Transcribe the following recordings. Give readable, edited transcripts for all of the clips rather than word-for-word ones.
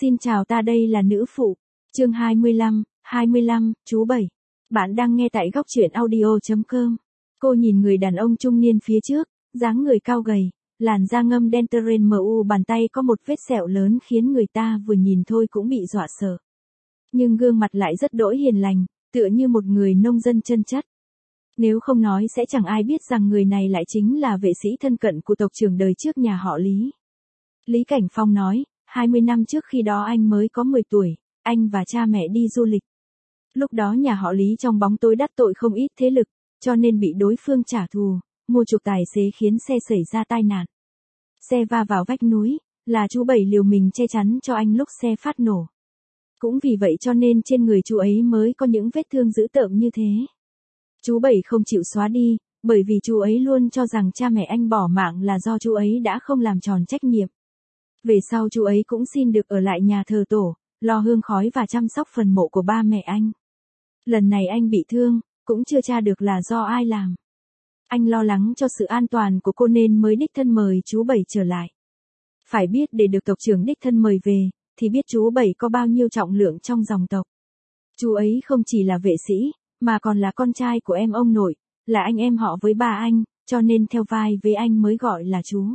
Xin chào, ta đây là nữ phụ. Chương 25, chú Bảy. Bạn đang nghe tại góc truyện audio.com. Cô nhìn người đàn ông trung niên phía trước, dáng người cao gầy, làn da ngâm đen teren mu, bàn tay có một vết sẹo lớn khiến người ta vừa nhìn thôi cũng bị dọa sợ. Nhưng gương mặt lại rất đỗi hiền lành, tựa như một người nông dân chân chất. Nếu không nói sẽ chẳng ai biết rằng người này lại chính là vệ sĩ thân cận của tộc trưởng đời trước nhà họ Lý. Lý Cảnh Phong nói, 20 năm trước khi đó anh mới có 10 tuổi, anh và cha mẹ đi du lịch. Lúc đó nhà họ Lý trong bóng tối đắc tội không ít thế lực, cho nên bị đối phương trả thù, mua chuộc tài xế khiến xe xảy ra tai nạn. Xe va vào vách núi, là chú Bảy liều mình che chắn cho anh lúc xe phát nổ. Cũng vì vậy cho nên trên người chú ấy mới có những vết thương dữ tợn như thế. Chú Bảy không chịu xóa đi, bởi vì chú ấy luôn cho rằng cha mẹ anh bỏ mạng là do chú ấy đã không làm tròn trách nhiệm. Về sau chú ấy cũng xin được ở lại nhà thờ tổ, lo hương khói và chăm sóc phần mộ của ba mẹ anh. Lần này anh bị thương, cũng chưa tra được là do ai làm. Anh lo lắng cho sự an toàn của cô nên mới đích thân mời chú Bảy trở lại. Phải biết để được tộc trưởng đích thân mời về, thì biết chú Bảy có bao nhiêu trọng lượng trong dòng tộc. Chú ấy không chỉ là vệ sĩ, mà còn là con trai của em ông nội, là anh em họ với ba anh, cho nên theo vai với anh mới gọi là chú.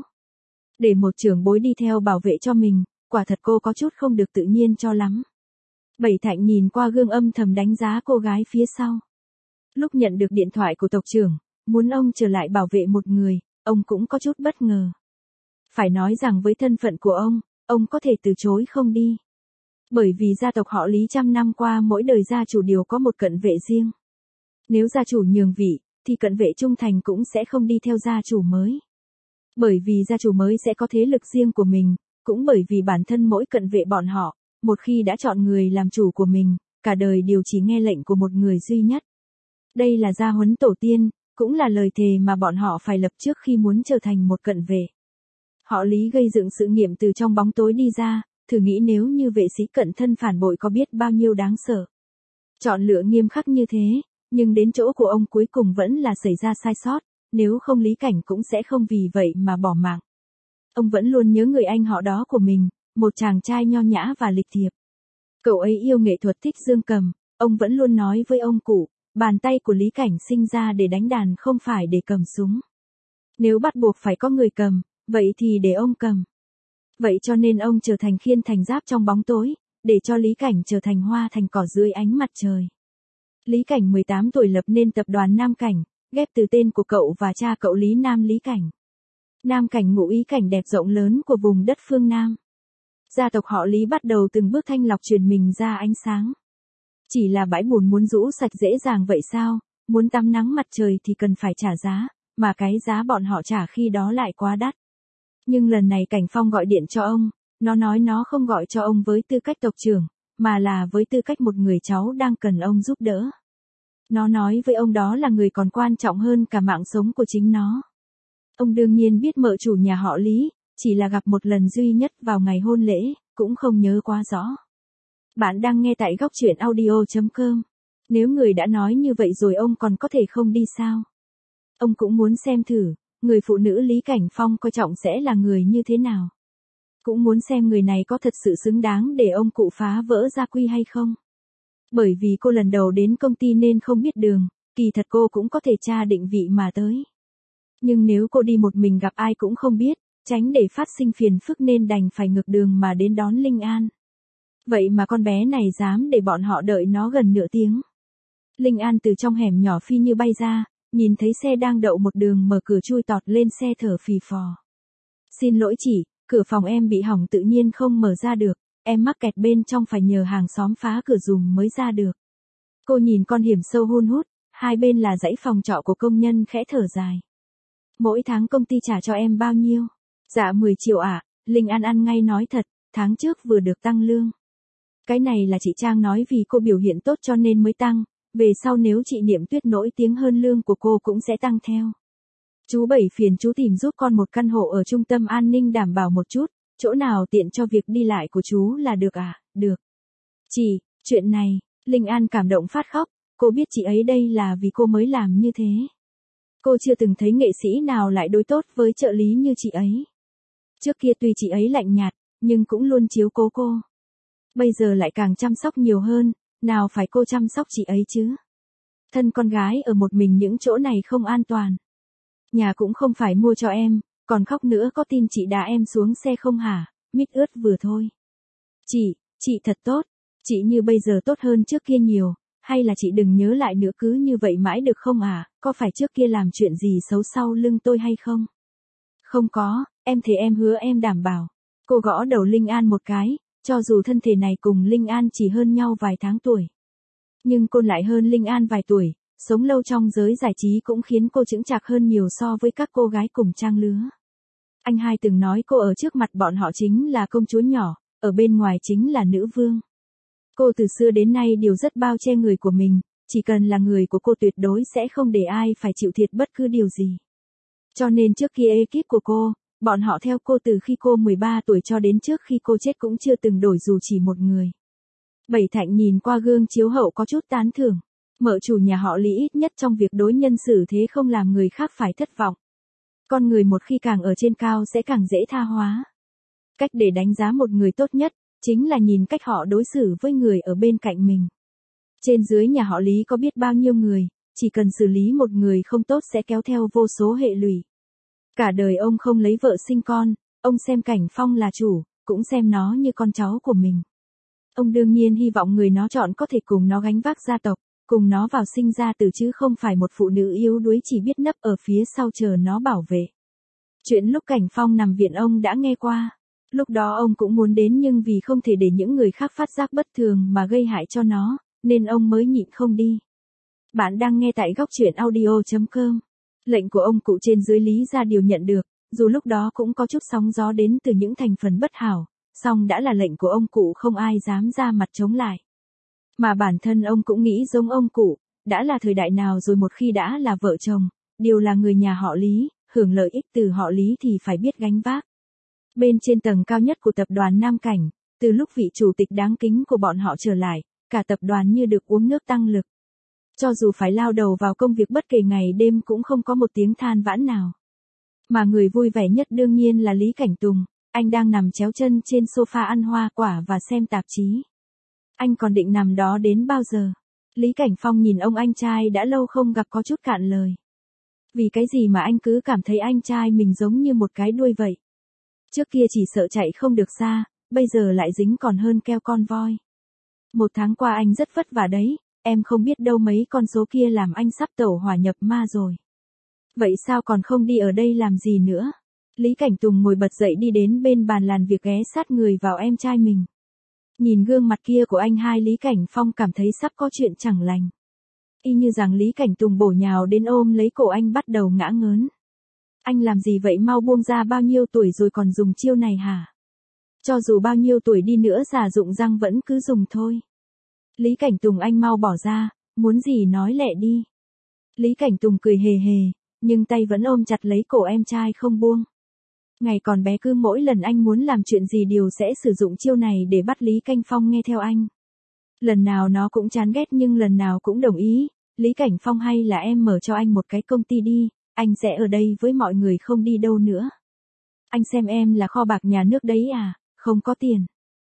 Để một trưởng bối đi theo bảo vệ cho mình, quả thật cô có chút không được tự nhiên cho lắm. Bảy Thạnh nhìn qua gương âm thầm đánh giá cô gái phía sau. Lúc nhận được điện thoại của tộc trưởng, muốn ông trở lại bảo vệ một người, ông cũng có chút bất ngờ. Phải nói rằng với thân phận của ông có thể từ chối không đi. Bởi vì gia tộc họ Lý trăm năm qua mỗi đời gia chủ đều có một cận vệ riêng. Nếu gia chủ nhường vị, thì cận vệ trung thành cũng sẽ không đi theo gia chủ mới. Bởi vì gia chủ mới sẽ có thế lực riêng của mình, cũng bởi vì bản thân mỗi cận vệ bọn họ, một khi đã chọn người làm chủ của mình, cả đời đều chỉ nghe lệnh của một người duy nhất. Đây là gia huấn tổ tiên, cũng là lời thề mà bọn họ phải lập trước khi muốn trở thành một cận vệ. Họ Lý gây dựng sự nghiệp từ trong bóng tối đi ra, thử nghĩ nếu như vệ sĩ cận thân phản bội có biết bao nhiêu đáng sợ. Chọn lựa nghiêm khắc như thế, nhưng đến chỗ của ông cuối cùng vẫn là xảy ra sai sót, nếu không Lý Cảnh cũng sẽ không vì vậy mà bỏ mạng. Ông vẫn luôn nhớ người anh họ đó của mình, một chàng trai nho nhã và lịch thiệp. Cậu ấy yêu nghệ thuật, thích dương cầm, ông vẫn luôn nói với ông cụ, bàn tay của Lý Cảnh sinh ra để đánh đàn không phải để cầm súng. Nếu bắt buộc phải có người cầm, vậy thì để ông cầm. Vậy cho nên ông trở thành khiên thành giáp trong bóng tối, để cho Lý Cảnh trở thành hoa thành cỏ dưới ánh mặt trời. Lý Cảnh 18 tuổi lập nên tập đoàn Nam Cảnh, ghép từ tên của cậu và cha cậu Lý Nam Lý Cảnh. Nam Cảnh ngụ ý cảnh đẹp rộng lớn của vùng đất phương Nam. Gia tộc họ Lý bắt đầu từng bước thanh lọc truyền mình ra ánh sáng. Chỉ là bãi bùn muốn rũ sạch dễ dàng vậy sao, muốn tắm nắng mặt trời thì cần phải trả giá, mà cái giá bọn họ trả khi đó lại quá đắt. Nhưng lần này Cảnh Phong gọi điện cho ông, nó nói nó không gọi cho ông với tư cách tộc trưởng, mà là với tư cách một người cháu đang cần ông giúp đỡ. Nó nói với ông đó là người còn quan trọng hơn cả mạng sống của chính nó. Ông đương nhiên biết mợ chủ nhà họ Lý, chỉ là gặp một lần duy nhất vào ngày hôn lễ, cũng không nhớ quá rõ. Bạn đang nghe tại góc truyện audio.com. Nếu người đã nói như vậy rồi ông còn có thể không đi sao? Ông cũng muốn xem thử, người phụ nữ Lý Cảnh Phong coi trọng sẽ là người như thế nào. Cũng muốn xem người này có thật sự xứng đáng để ông cụ phá vỡ gia quy hay không. Bởi vì cô lần đầu đến công ty nên không biết đường, kỳ thật cô cũng có thể tra định vị mà tới. Nhưng nếu cô đi một mình gặp ai cũng không biết, tránh để phát sinh phiền phức nên đành phải ngược đường mà đến đón Linh An. Vậy mà con bé này dám để bọn họ đợi nó gần nửa tiếng. Linh An từ trong hẻm nhỏ phi như bay ra, nhìn thấy xe đang đậu một đường mở cửa chui tọt lên xe thở phì phò. Xin lỗi chị, cửa phòng em bị hỏng tự nhiên không mở ra được, em mắc kẹt bên trong phải nhờ hàng xóm phá cửa dùm mới ra được. Cô nhìn con hiểm sâu hun hút, hai bên là dãy phòng trọ của công nhân khẽ thở dài. Mỗi tháng công ty trả cho em bao nhiêu? Dạ 10 triệu ạ, Linh An ăn ngay nói thật, tháng trước vừa được tăng lương. Cái này là chị Trang nói vì cô biểu hiện tốt cho nên mới tăng, về sau nếu chị Niệm Tuyết nổi tiếng hơn lương của cô cũng sẽ tăng theo. Chú Bảy phiền chú tìm giúp con một căn hộ ở trung tâm an ninh đảm bảo một chút, chỗ nào tiện cho việc đi lại của chú là được à? Được. Chị, chuyện này, Linh An cảm động phát khóc, cô biết chị ấy đây là vì cô mới làm như thế. Cô chưa từng thấy nghệ sĩ nào lại đối tốt với trợ lý như chị ấy. Trước kia tuy chị ấy lạnh nhạt, nhưng cũng luôn chiếu cố cô. Bây giờ lại càng chăm sóc nhiều hơn, nào phải cô chăm sóc chị ấy chứ. Thân con gái ở một mình những chỗ này không an toàn. Nhà cũng không phải mua cho em, còn khóc nữa có tin chị đá em xuống xe không hả, mít ướt vừa thôi. Chị thật tốt, chị như bây giờ tốt hơn trước kia nhiều, hay là chị đừng nhớ lại nữa cứ như vậy mãi được không à, có phải trước kia làm chuyện gì xấu sau lưng tôi hay không? Không có, em thề em hứa em đảm bảo. Cô gõ đầu Linh An một cái, cho dù thân thể này cùng Linh An chỉ hơn nhau vài tháng tuổi. Nhưng cô lại hơn Linh An vài tuổi, sống lâu trong giới giải trí cũng khiến cô chững chạc hơn nhiều so với các cô gái cùng trang lứa. Anh hai từng nói cô ở trước mặt bọn họ chính là công chúa nhỏ, ở bên ngoài chính là nữ vương. Cô từ xưa đến nay đều rất bao che người của mình, chỉ cần là người của cô tuyệt đối sẽ không để ai phải chịu thiệt bất cứ điều gì. Cho nên trước kia ekip của cô, bọn họ theo cô từ khi cô 13 tuổi cho đến trước khi cô chết cũng chưa từng đổi dù chỉ một người. Bảy Thạnh nhìn qua gương chiếu hậu có chút tán thưởng. Mợ chủ nhà họ Lý ít nhất trong việc đối nhân xử thế không làm người khác phải thất vọng. Con người một khi càng ở trên cao sẽ càng dễ tha hóa. Cách để đánh giá một người tốt nhất, chính là nhìn cách họ đối xử với người ở bên cạnh mình. Trên dưới nhà họ Lý có biết bao nhiêu người, chỉ cần xử lý một người không tốt sẽ kéo theo vô số hệ lụy. Cả đời ông không lấy vợ sinh con, ông xem Cảnh Phong là chủ, cũng xem nó như con cháu của mình. Ông đương nhiên hy vọng người nó chọn có thể cùng nó gánh vác gia tộc, cùng nó vào sinh ra tử chứ không phải một phụ nữ yếu đuối chỉ biết nấp ở phía sau chờ nó bảo vệ. Chuyện lúc Cảnh Phong nằm viện ông đã nghe qua. Lúc đó ông cũng muốn đến nhưng vì không thể để những người khác phát giác bất thường mà gây hại cho nó, nên ông mới nhịn không đi. Bạn đang nghe tại góc truyện audio.com. Lệnh của ông cụ trên dưới Lý gia đều nhận được, dù lúc đó cũng có chút sóng gió đến từ những thành phần bất hảo, song đã là lệnh của ông cụ không ai dám ra mặt chống lại. Mà bản thân ông cũng nghĩ giống ông cụ, đã là thời đại nào rồi một khi đã là vợ chồng, đều là người nhà họ Lý, hưởng lợi ích từ họ Lý thì phải biết gánh vác. Bên trên tầng cao nhất của tập đoàn Nam Cảnh, từ lúc vị chủ tịch đáng kính của bọn họ trở lại, cả tập đoàn như được uống nước tăng lực. Cho dù phải lao đầu vào công việc bất kể ngày đêm cũng không có một tiếng than vãn nào. Mà người vui vẻ nhất đương nhiên là Lý Cảnh Tùng, anh đang nằm chéo chân trên sofa ăn hoa quả và xem tạp chí. Anh còn định nằm đó đến bao giờ? Lý Cảnh Phong nhìn ông anh trai đã lâu không gặp có chút cạn lời. Vì cái gì mà anh cứ cảm thấy anh trai mình giống như một cái đuôi vậy? Trước kia chỉ sợ chạy không được xa, bây giờ lại dính còn hơn keo con voi. 1 tháng qua anh rất vất vả đấy, em không biết đâu mấy con số kia làm anh sắp tẩu hỏa nhập ma rồi. Vậy sao còn không đi ở đây làm gì nữa? Lý Cảnh Tùng ngồi bật dậy đi đến bên bàn làm việc ghé sát người vào em trai mình. Nhìn gương mặt kia của anh hai Lý Cảnh Phong cảm thấy sắp có chuyện chẳng lành. Y như rằng Lý Cảnh Tùng bổ nhào đến ôm lấy cổ anh bắt đầu ngã ngớn. Anh làm gì vậy mau buông ra bao nhiêu tuổi rồi còn dùng chiêu này hả? Cho dù bao nhiêu tuổi đi nữa già rụng răng vẫn cứ dùng thôi. Lý Cảnh Tùng anh mau bỏ ra, muốn gì nói lẹ đi. Lý Cảnh Tùng cười hề hề, nhưng tay vẫn ôm chặt lấy cổ em trai không buông. Ngày còn bé cứ mỗi lần anh muốn làm chuyện gì đều sẽ sử dụng chiêu này để bắt Lý Cảnh Phong nghe theo anh. Lần nào nó cũng chán ghét nhưng lần nào cũng đồng ý. Lý Cảnh Phong hay là em mở cho anh một cái công ty đi, anh sẽ ở đây với mọi người không đi đâu nữa. Anh xem em là kho bạc nhà nước đấy à, không có tiền.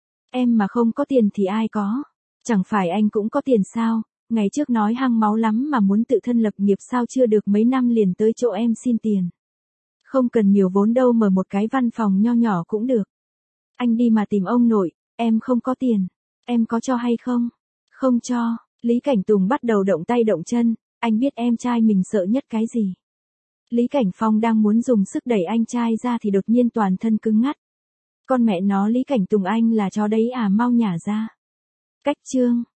Em mà không có tiền thì ai có? Chẳng phải anh cũng có tiền sao, ngày trước nói hăng máu lắm mà muốn tự thân lập nghiệp sao chưa được mấy năm liền tới chỗ em xin tiền. Không cần nhiều vốn đâu mở một cái văn phòng nho nhỏ cũng được. Anh đi mà tìm ông nội, em không có tiền, em có cho hay không? Không cho, Lý Cảnh Tùng bắt đầu động tay động chân, anh biết em trai mình sợ nhất cái gì. Lý Cảnh Phong đang muốn dùng sức đẩy anh trai ra thì đột nhiên toàn thân cứng ngắt. Con mẹ nó Lý Cảnh Tùng anh là chó đấy à mau nhả ra. Cách chương.